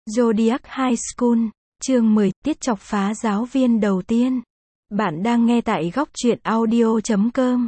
Zodiac High School, chương 10, tiết chọc phá giáo viên đầu tiên. Bạn đang nghe tại góc truyện audio.com.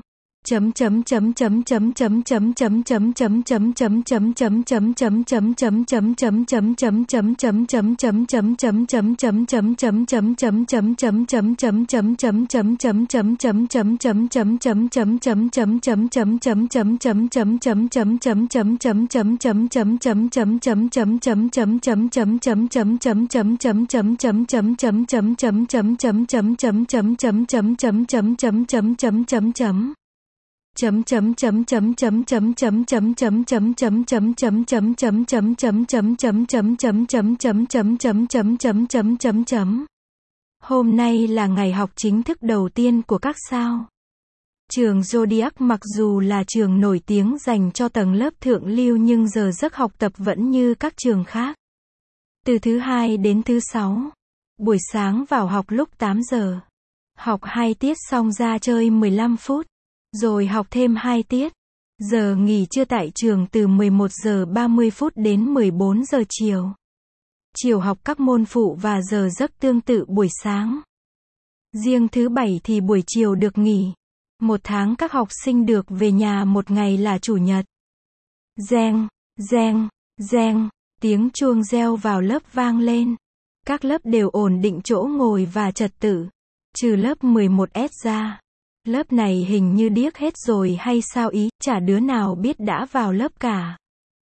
Hôm nay là ngày học chính thức đầu tiên của các sao. Trường Zodiac mặc dù là trường nổi tiếng dành cho tầng lớp thượng lưu nhưng giờ giấc học tập vẫn như các trường khác. Từ thứ hai đến thứ sáu, buổi sáng vào học lúc 8 giờ. Học 2 tiết xong ra chơi 15 phút. Rồi học thêm 2 tiết. Giờ nghỉ trưa tại trường từ 11 giờ 30 phút đến 14 giờ chiều. Chiều học các môn phụ và giờ giấc tương tự buổi sáng. Riêng thứ bảy thì buổi chiều được nghỉ. Một tháng các học sinh được về nhà một ngày là chủ nhật. Reng, reng, reng, tiếng chuông reo vào lớp vang lên. Các lớp đều ổn định chỗ ngồi và trật tự. Trừ lớp 11S ra. Lớp này hình như điếc hết rồi hay sao ý, chả đứa nào biết đã vào lớp cả.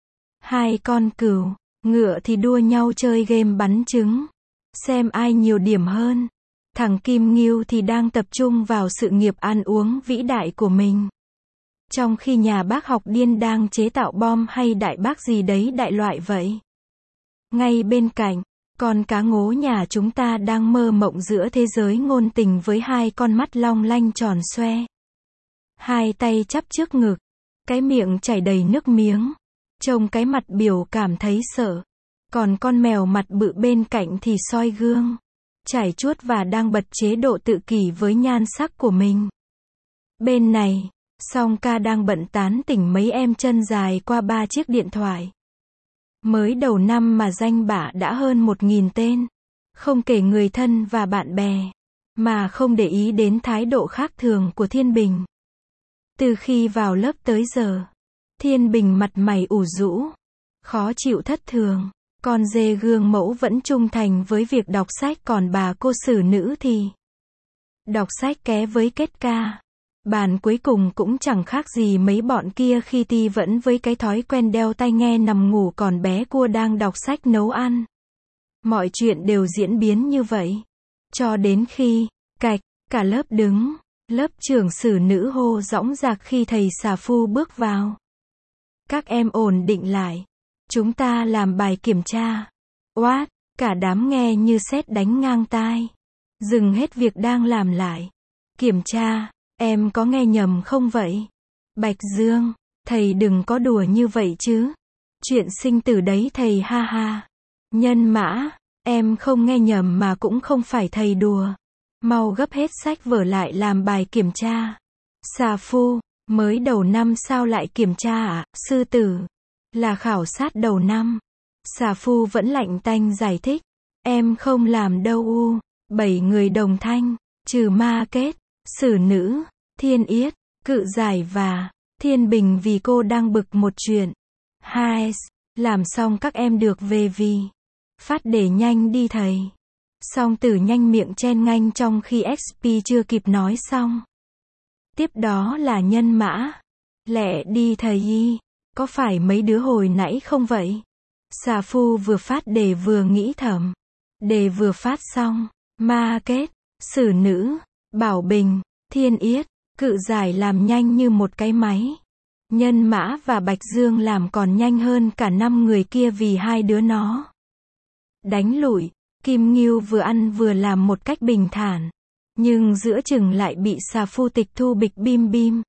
Hai con cừu, ngựa thì đua nhau chơi game bắn trứng. Xem ai nhiều điểm hơn. Thằng Kim Ngưu thì đang tập trung vào sự nghiệp ăn uống vĩ đại của mình. Trong khi nhà bác học điên đang chế tạo bom hay đại bác gì đấy đại loại vậy. Ngay bên cạnh, con cá ngố nhà chúng ta đang mơ mộng giữa thế giới ngôn tình với hai con mắt long lanh tròn xoe. Hai tay chắp trước ngực, cái miệng chảy đầy nước miếng. Trông cái mặt biểu cảm thấy sợ. Còn con mèo mặt bự bên cạnh thì soi gương, chải chuốt và đang bật chế độ tự kỷ với nhan sắc của mình. Bên này, Song ca đang bận tán tỉnh mấy em chân dài qua 3 chiếc điện thoại. Mới đầu năm mà danh bạ đã hơn 1.000 tên. Không kể người thân và bạn bè. Mà không để ý đến thái độ khác thường của Thiên Bình. Từ khi vào lớp tới giờ, Thiên Bình mặt mày ủ rũ, khó chịu thất thường. Con dê gương mẫu vẫn trung thành với việc đọc sách, còn bà cô xử nữ thì đọc sách ké với kết ca. Bàn cuối cùng cũng chẳng khác gì mấy bọn kia khi Ti vẫn với cái thói quen đeo tai nghe nằm ngủ, còn bé cua đang đọc sách nấu ăn. Mọi chuyện đều diễn biến như vậy. Cho đến khi, cạch, cả lớp đứng, lớp trưởng xử nữ hô dõng dạc khi thầy xà phu bước vào. Các em ổn định lại. Chúng ta làm bài kiểm tra. Oát, cả đám nghe như sét đánh ngang tai. Dừng hết việc đang làm lại. Kiểm tra, em có nghe nhầm không vậy? Bạch Dương, thầy đừng có đùa như vậy chứ. Chuyện sinh tử đấy thầy, ha ha. Nhân Mã, em không nghe nhầm mà cũng không phải thầy đùa. Mau gấp hết sách vở lại làm bài kiểm tra. Xà phu, mới đầu năm sao lại kiểm tra à? Sư tử, là khảo sát đầu năm. Xà phu vẫn lạnh tanh giải thích. Em không làm đâu u. 7 người đồng thanh, trừ Ma Kết, xử nữ, Thiên Yết, Cự Giải và Thiên Bình vì cô đang bực một chuyện. Hai, làm xong các em được về vì phát để nhanh đi thầy. Song Tử nhanh miệng chen ngang trong khi XP chưa kịp nói xong. Tiếp đó là Nhân Mã. Lẹ đi thầy y. Có phải mấy đứa hồi nãy không vậy? Xà phu vừa phát đề vừa nghĩ thầm. Đề vừa phát xong, Ma Kết, xử nữ, Bảo Bình, Thiên Yết, Cự Giải làm nhanh như một cái máy. Nhân Mã và Bạch Dương làm còn nhanh hơn cả 5 người kia vì hai đứa nó đánh lụi. Kim Ngưu vừa ăn vừa làm một cách bình thản. Nhưng giữa chừng lại bị xà phu tịch thu bịch bim bim.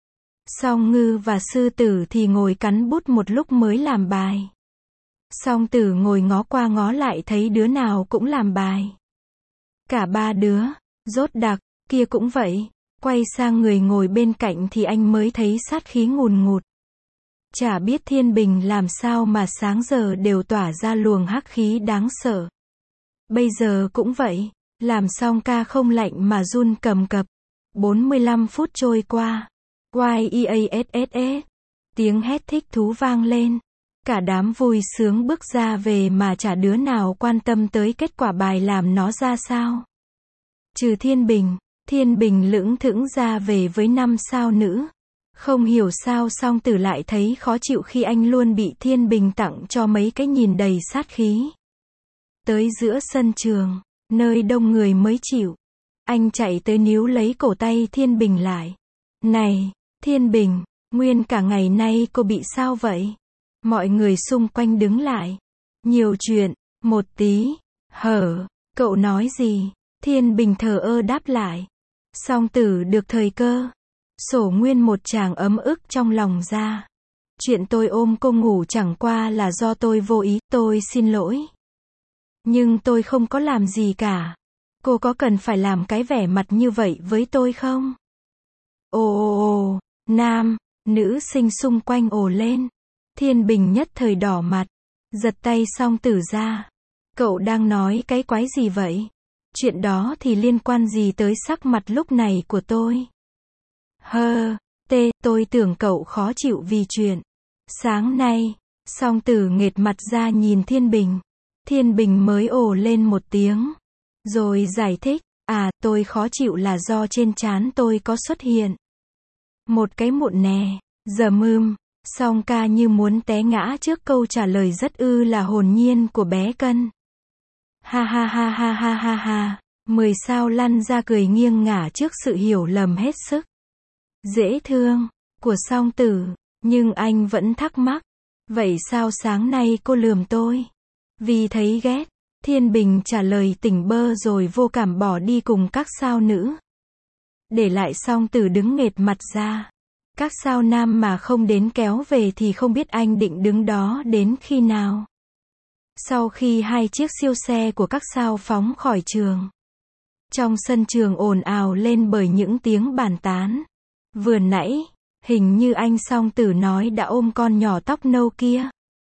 Song Ngư và Sư Tử thì ngồi cắn bút một lúc mới làm bài. Song Tử ngồi ngó qua ngó lại thấy đứa nào cũng làm bài. Cả ba đứa, Rốt Đặc, kia cũng vậy. Quay sang người ngồi bên cạnh thì anh mới thấy sát khí ngùn ngụt. Chả biết Thiên Bình làm sao mà sáng giờ đều tỏa ra luồng hắc khí đáng sợ. Bây giờ cũng vậy, làm xong ca không lạnh mà run cầm cập. 45 phút trôi qua. YEASSS. Tiếng hét thích thú vang lên. Cả đám vui sướng bước ra về mà chả đứa nào quan tâm tới kết quả bài làm nó ra sao. Trừ Thiên Bình lững thững ra về với 5 sao nữ. Không hiểu sao Song Tử lại thấy khó chịu khi anh luôn bị Thiên Bình tặng cho mấy cái nhìn đầy sát khí. Tới giữa sân trường, nơi đông người mới chịu. Anh chạy tới níu lấy cổ tay Thiên Bình lại. Này, Thiên Bình, nguyên cả ngày nay cô bị sao vậy? Mọi người xung quanh đứng lại. Nhiều chuyện, một tí. Cậu nói gì? Thiên Bình thờ ơ đáp lại. Song Tử được thời cơ. Sổ nguyên một tràng ấm ức trong lòng ra. Chuyện tôi ôm cô ngủ chẳng qua là do tôi vô ý, tôi xin lỗi. Nhưng tôi không có làm gì cả. Cô có cần phải làm cái vẻ mặt như vậy với tôi không? Ồ, nam, nữ sinh xung quanh ồ lên. Thiên Bình nhất thời đỏ mặt. Giật tay Song Tử ra. Cậu đang nói cái quái gì vậy? Chuyện đó thì liên quan gì tới sắc mặt lúc này của tôi? Tôi tưởng cậu khó chịu vì chuyện sáng nay. Song Tử nghệt mặt ra nhìn Thiên Bình. Thiên Bình mới ồ lên một tiếng. Rồi giải thích, tôi khó chịu là do trên trán tôi có xuất hiện một cái mụn nè. Song ca như muốn té ngã trước câu trả lời rất là hồn nhiên của bé Cân. Ha ha ha ha ha ha ha. 10 sao lăn ra cười nghiêng ngả trước sự hiểu lầm hết sức dễ thương của Song Tử. Nhưng anh vẫn thắc mắc. Vậy sao sáng nay cô lườm tôi? Vì thấy ghét. Thiên Bình trả lời tỉnh bơ rồi vô cảm bỏ đi cùng các sao nữ. Để lại Song Tử đứng nghệt mặt ra. Các sao nam mà không đến kéo về thì không biết anh định đứng đó đến khi nào. Sau khi 2 chiếc siêu xe của các sao phóng khỏi trường. Trong sân trường ồn ào lên bởi những tiếng bàn tán. Vừa nãy, hình như anh Song Tử nói đã ôm con nhỏ tóc nâu kia.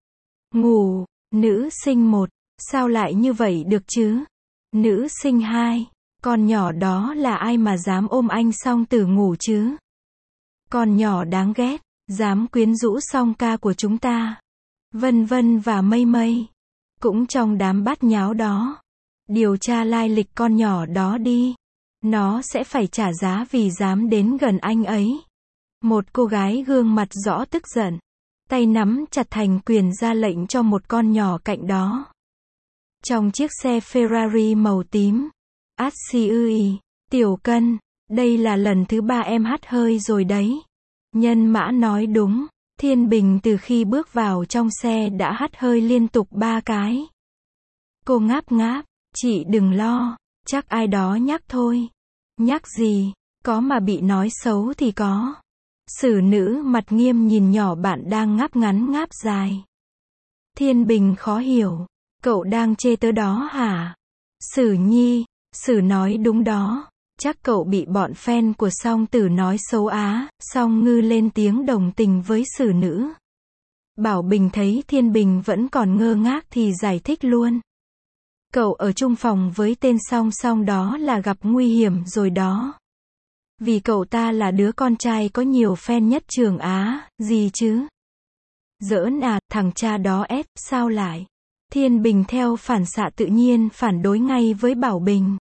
Ngủ, nữ sinh 1, sao lại như vậy được chứ? Nữ sinh 2, con nhỏ đó là ai mà dám ôm anh Song Tử ngủ chứ? Con nhỏ đáng ghét, dám quyến rũ Song ca của chúng ta. Vân Vân và Mây Mây. Cũng trong đám bát nháo đó. Điều tra lai lịch con nhỏ đó đi. Nó sẽ phải trả giá vì dám đến gần anh ấy. Một cô gái gương mặt rõ tức giận. Tay nắm chặt thành quyền ra lệnh cho một con nhỏ cạnh đó. Trong chiếc xe Ferrari màu tím. Atsiui, Tiểu Cân, đây là lần thứ 3 em hắt hơi rồi đấy. Nhân mã nói đúng. Thiên Bình từ khi bước vào trong xe đã hắt hơi liên tục 3 cái. Cô ngáp ngáp. Chị đừng lo, chắc ai đó nhắc thôi. Nhắc gì, có mà bị nói xấu thì có. Sử nữ mặt nghiêm nhìn nhỏ bạn đang ngáp ngắn ngáp dài. Thiên Bình khó hiểu, cậu đang chê tớ đó hả? Sử Nhi, Sử nói đúng đó, chắc cậu bị bọn fan của Song Tử nói xấu á. Song Ngư lên tiếng đồng tình với Sử nữ. Bảo Bình thấy Thiên Bình vẫn còn ngơ ngác thì giải thích luôn. Cậu ở chung phòng với tên Song Song đó là gặp nguy hiểm rồi đó. Vì cậu ta là đứa con trai có nhiều fan nhất trường Á, gì chứ? Giỡn à, thằng cha đó ép, sao lại? Thiên Bình theo phản xạ tự nhiên phản đối ngay với Bảo Bình.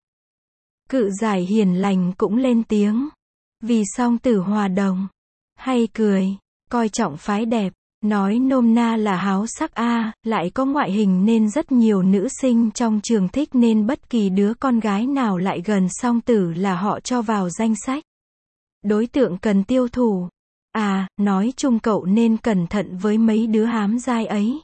Cự giải hiền lành cũng lên tiếng. Vì Song Tử hòa đồng. Hay cười, coi trọng phái đẹp. Nói nôm na là háo sắc lại có ngoại hình nên rất nhiều nữ sinh trong trường thích nên bất kỳ đứa con gái nào lại gần Song Tử là họ cho vào danh sách. Đối tượng cần tiêu thụ. Nói chung cậu nên cẩn thận với mấy đứa hám dai ấy.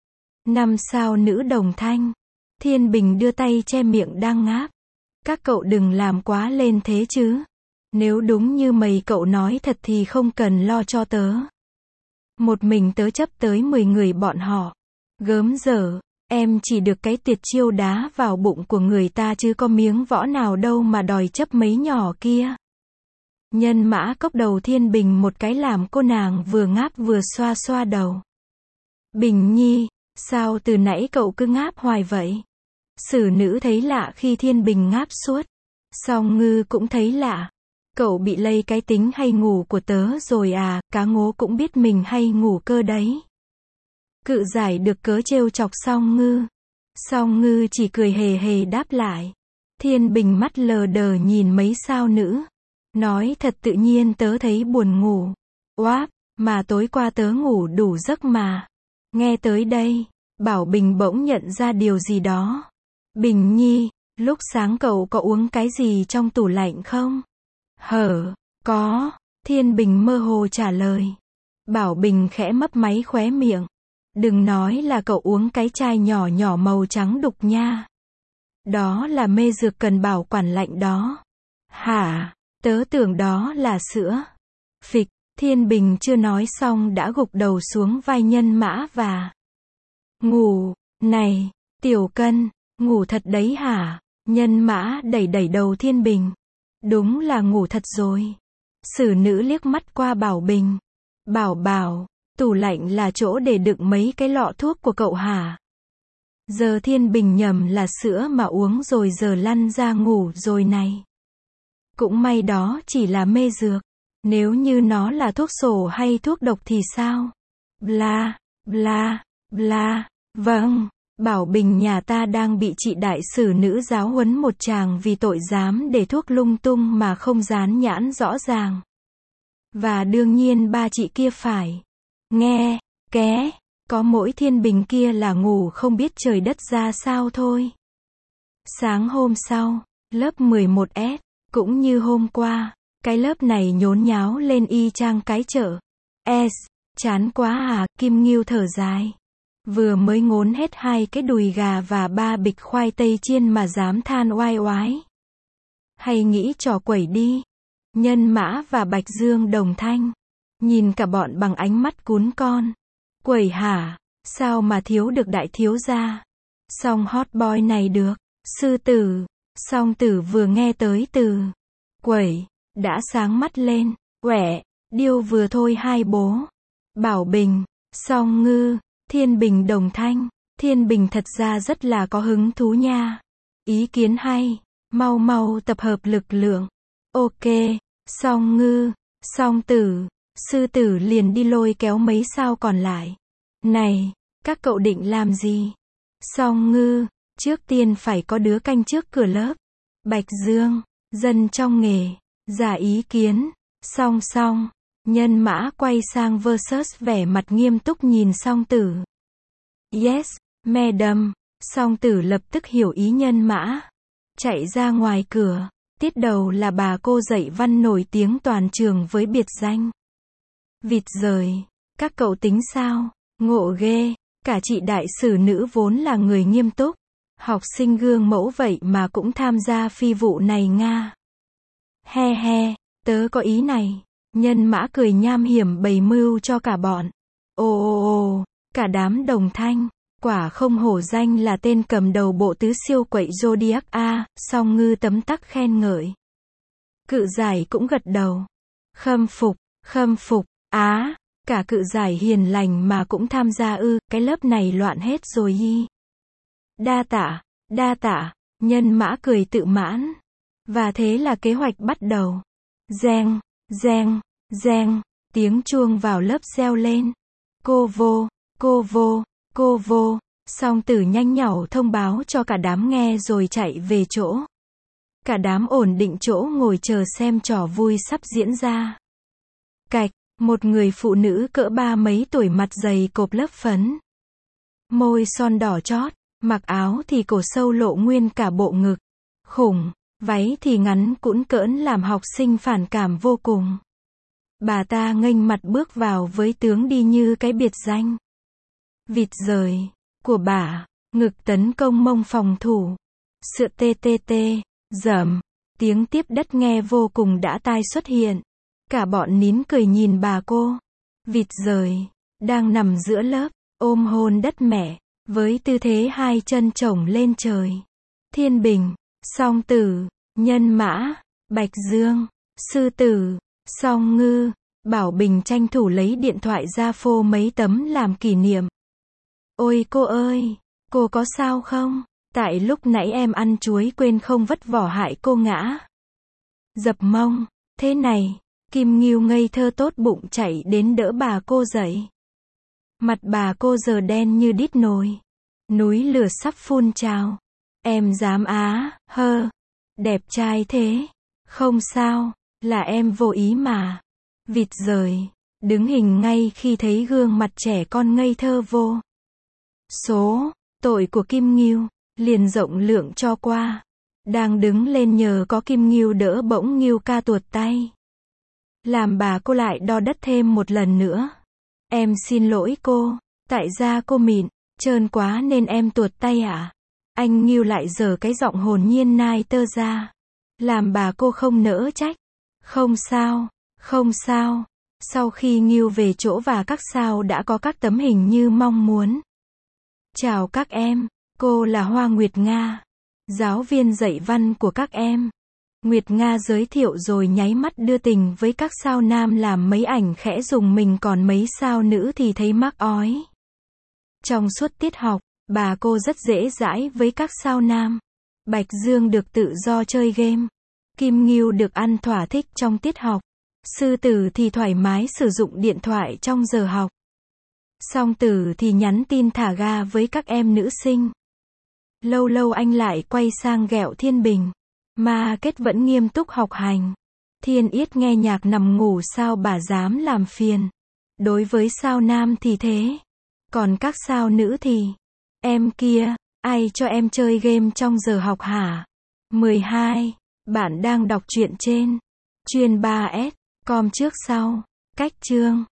5 sao nữ đồng thanh. Thiên Bình đưa tay che miệng đang ngáp. Các cậu đừng làm quá lên thế chứ. Nếu đúng như mấy cậu nói thật thì không cần lo cho tớ. Một mình tớ chấp tới 10 người bọn họ. Gớm dở, em chỉ được cái tuyệt chiêu đá vào bụng của người ta chứ có miếng võ nào đâu mà đòi chấp mấy nhỏ kia. Nhân mã cốc đầu Thiên Bình một cái làm cô nàng vừa ngáp vừa xoa xoa đầu. Bình Nhi, sao từ nãy cậu cứ ngáp hoài vậy? Sử nữ thấy lạ khi Thiên Bình ngáp suốt. Song Ngư cũng thấy lạ. Cậu bị lây cái tính hay ngủ của tớ rồi à, cá ngố cũng biết mình hay ngủ cơ đấy. Cự giải được cớ trêu chọc Song Ngư. Song Ngư chỉ cười hề hề đáp lại. Thiên Bình mắt lờ đờ nhìn mấy sao nữ. Nói thật tự nhiên tớ thấy buồn ngủ. Oáp, mà tối qua tớ ngủ đủ giấc mà. Nghe tới đây, Bảo Bình bỗng nhận ra điều gì đó. Bình Nhi, lúc sáng cậu có uống cái gì trong tủ lạnh không? Có, Thiên Bình mơ hồ trả lời. Bảo Bình khẽ mấp máy khóe miệng. Đừng nói là cậu uống cái chai nhỏ nhỏ màu trắng đục nha. Đó là mê dược cần bảo quản lạnh đó. Hả? Tớ tưởng đó là sữa. Phịch, Thiên Bình chưa nói xong đã gục đầu xuống vai Nhân Mã và ngủ. Này, Tiểu Cân, ngủ thật đấy hả? Nhân Mã đẩy đẩy đầu Thiên Bình. Đúng là ngủ thật rồi. Sử nữ liếc mắt qua Bảo Bình. Bảo, tủ lạnh là chỗ để đựng mấy cái lọ thuốc của cậu hả? Giờ Thiên Bình nhầm là sữa mà uống rồi giờ lăn ra ngủ rồi này. Cũng may đó chỉ là mê dược. Nếu như nó là thuốc sổ hay thuốc độc thì sao? Bla, bla, bla. Vâng, Bảo Bình nhà ta đang bị chị đại sử nữ giáo huấn một tràng vì tội dám để thuốc lung tung mà không dán nhãn rõ ràng. Và đương nhiên ba chị kia phải nghe, ké, có mỗi Thiên Bình kia là ngủ không biết trời đất ra sao thôi. Sáng hôm sau, lớp 11S, cũng như hôm qua, cái lớp này nhốn nháo lên y chang cái chợ. Chán quá à, Kim Ngưu thở dài. Vừa mới ngốn hết 2 cái đùi gà và 3 bịch khoai tây chiên mà dám than oai oái. Hay nghĩ trò quẩy đi. Nhân Mã và Bạch Dương đồng thanh. Nhìn cả bọn bằng ánh mắt cún con. Quẩy hả? Sao mà thiếu được đại thiếu gia? Song hot boy này được. Sư tử. Song tử vừa nghe tới từ quẩy, đã sáng mắt lên. Quẻ, điêu vừa thôi hai bố. Bảo Bình, Song Ngư, Thiên Bình đồng thanh. Thiên Bình thật ra rất là có hứng thú nha. Ý kiến hay. Mau mau tập hợp lực lượng. Ok, Song Ngư, Song Tử, Sư Tử liền đi lôi kéo mấy sao còn lại. Này, các cậu định làm gì? Song Ngư, trước tiên phải có đứa canh trước cửa lớp. Bạch Dương, dân trong nghề, giả ý kiến. Song Song, Nhân Mã quay sang versus vẻ mặt nghiêm túc nhìn Song Tử. Yes, madam. Song Tử lập tức hiểu ý Nhân Mã. Chạy ra ngoài cửa. Tiết đầu là bà cô dạy văn nổi tiếng toàn trường với biệt danh vịt rời. Các cậu tính sao? Ngộ ghê. Cả chị đại sử nữ vốn là người nghiêm túc. Học sinh gương mẫu vậy mà cũng tham gia phi vụ này nga. He he, tớ có ý này. Nhân Mã cười nham hiểm bày mưu cho cả bọn. Ồ, cả đám đồng thanh. Quả không hổ danh là tên cầm đầu bộ tứ siêu quậy Zodiac A, Song Ngư tấm tắc khen ngợi. Cự giải cũng gật đầu. Khâm phục, á, cả cự giải hiền lành mà cũng tham gia ư, cái lớp này loạn hết rồi hi. Đa tạ, Nhân Mã cười tự mãn. Và thế là kế hoạch bắt đầu. Reng, tiếng chuông vào lớp reo lên. Cô vô. Song Tử nhanh nhảu thông báo cho cả đám nghe rồi chạy về chỗ. Cả đám ổn định chỗ ngồi chờ xem trò vui sắp diễn ra. Cạch, một người phụ nữ cỡ ba mấy tuổi mặt dày cộp lớp phấn. Môi son đỏ chót, mặc áo thì cổ sâu lộ nguyên cả bộ ngực. Khủng, váy thì ngắn cũn cỡn làm học sinh phản cảm vô cùng. Bà ta nghênh mặt bước vào với tướng đi như cái biệt danh vịt rời của bà, ngực tấn công mông phòng thủ. Sựa tê, dầm, tiếng tiếp đất nghe vô cùng đã tai xuất hiện. Cả bọn nín cười nhìn bà cô. Vịt rời, đang nằm giữa lớp, ôm hôn đất mẹ, với tư thế hai chân chổng lên trời. Thiên Bình, Song Tử, Nhân Mã, Bạch Dương, Sư tử, Song Ngư, Bảo Bình tranh thủ lấy điện thoại ra phô mấy tấm làm kỷ niệm. Ôi cô ơi, cô có sao không? Tại lúc nãy em ăn chuối quên không vất vỏ hại cô ngã. Dập mông, thế này, Kim Ngưu ngây thơ tốt bụng chạy đến đỡ bà cô dậy. Mặt bà cô giờ đen như đít nồi. Núi lửa sắp phun trào. Em dám á, hơ. Đẹp trai thế. Không sao, là em vô ý mà. Vịt rời, đứng hình ngay khi thấy gương mặt trẻ con ngây thơ vô số, tội của Kim Ngưu, liền rộng lượng cho qua. Đang đứng lên nhờ có Kim Ngưu đỡ bỗng Ngưu ca tuột tay. Làm bà cô lại đo đất thêm một lần nữa. Em xin lỗi cô, tại da cô mịn, trơn quá nên em tuột tay ạ. Anh Ngưu lại giở cái giọng hồn nhiên nai tơ ra. Làm bà cô không nỡ trách. Không sao, không sao. Sau khi Ngưu về chỗ và các sao đã có các tấm hình như mong muốn. Chào các em, cô là Hoa Nguyệt Nga, giáo viên dạy văn của các em. Nguyệt Nga giới thiệu rồi nháy mắt đưa tình với các sao nam làm mấy ảnh khẽ dùng mình còn mấy sao nữ thì thấy mắc ói. Trong suốt tiết học, bà cô rất dễ dãi với các sao nam. Bạch Dương được tự do chơi game. Kim Ngưu được ăn thỏa thích trong tiết học. Sư tử thì thoải mái sử dụng điện thoại trong giờ học. Song tử thì nhắn tin thả ga với các em nữ sinh. Lâu lâu anh lại quay sang ghẹo Thiên Bình. Mà Kết vẫn nghiêm túc học hành. Thiên Yết nghe nhạc nằm ngủ sao bà dám làm phiền. Đối với sao nam thì thế. Còn các sao nữ thì, em kia, ai cho em chơi game trong giờ học hả? 12. Bạn đang đọc truyện trên Chuyên 3S, com trước sau, cách chương.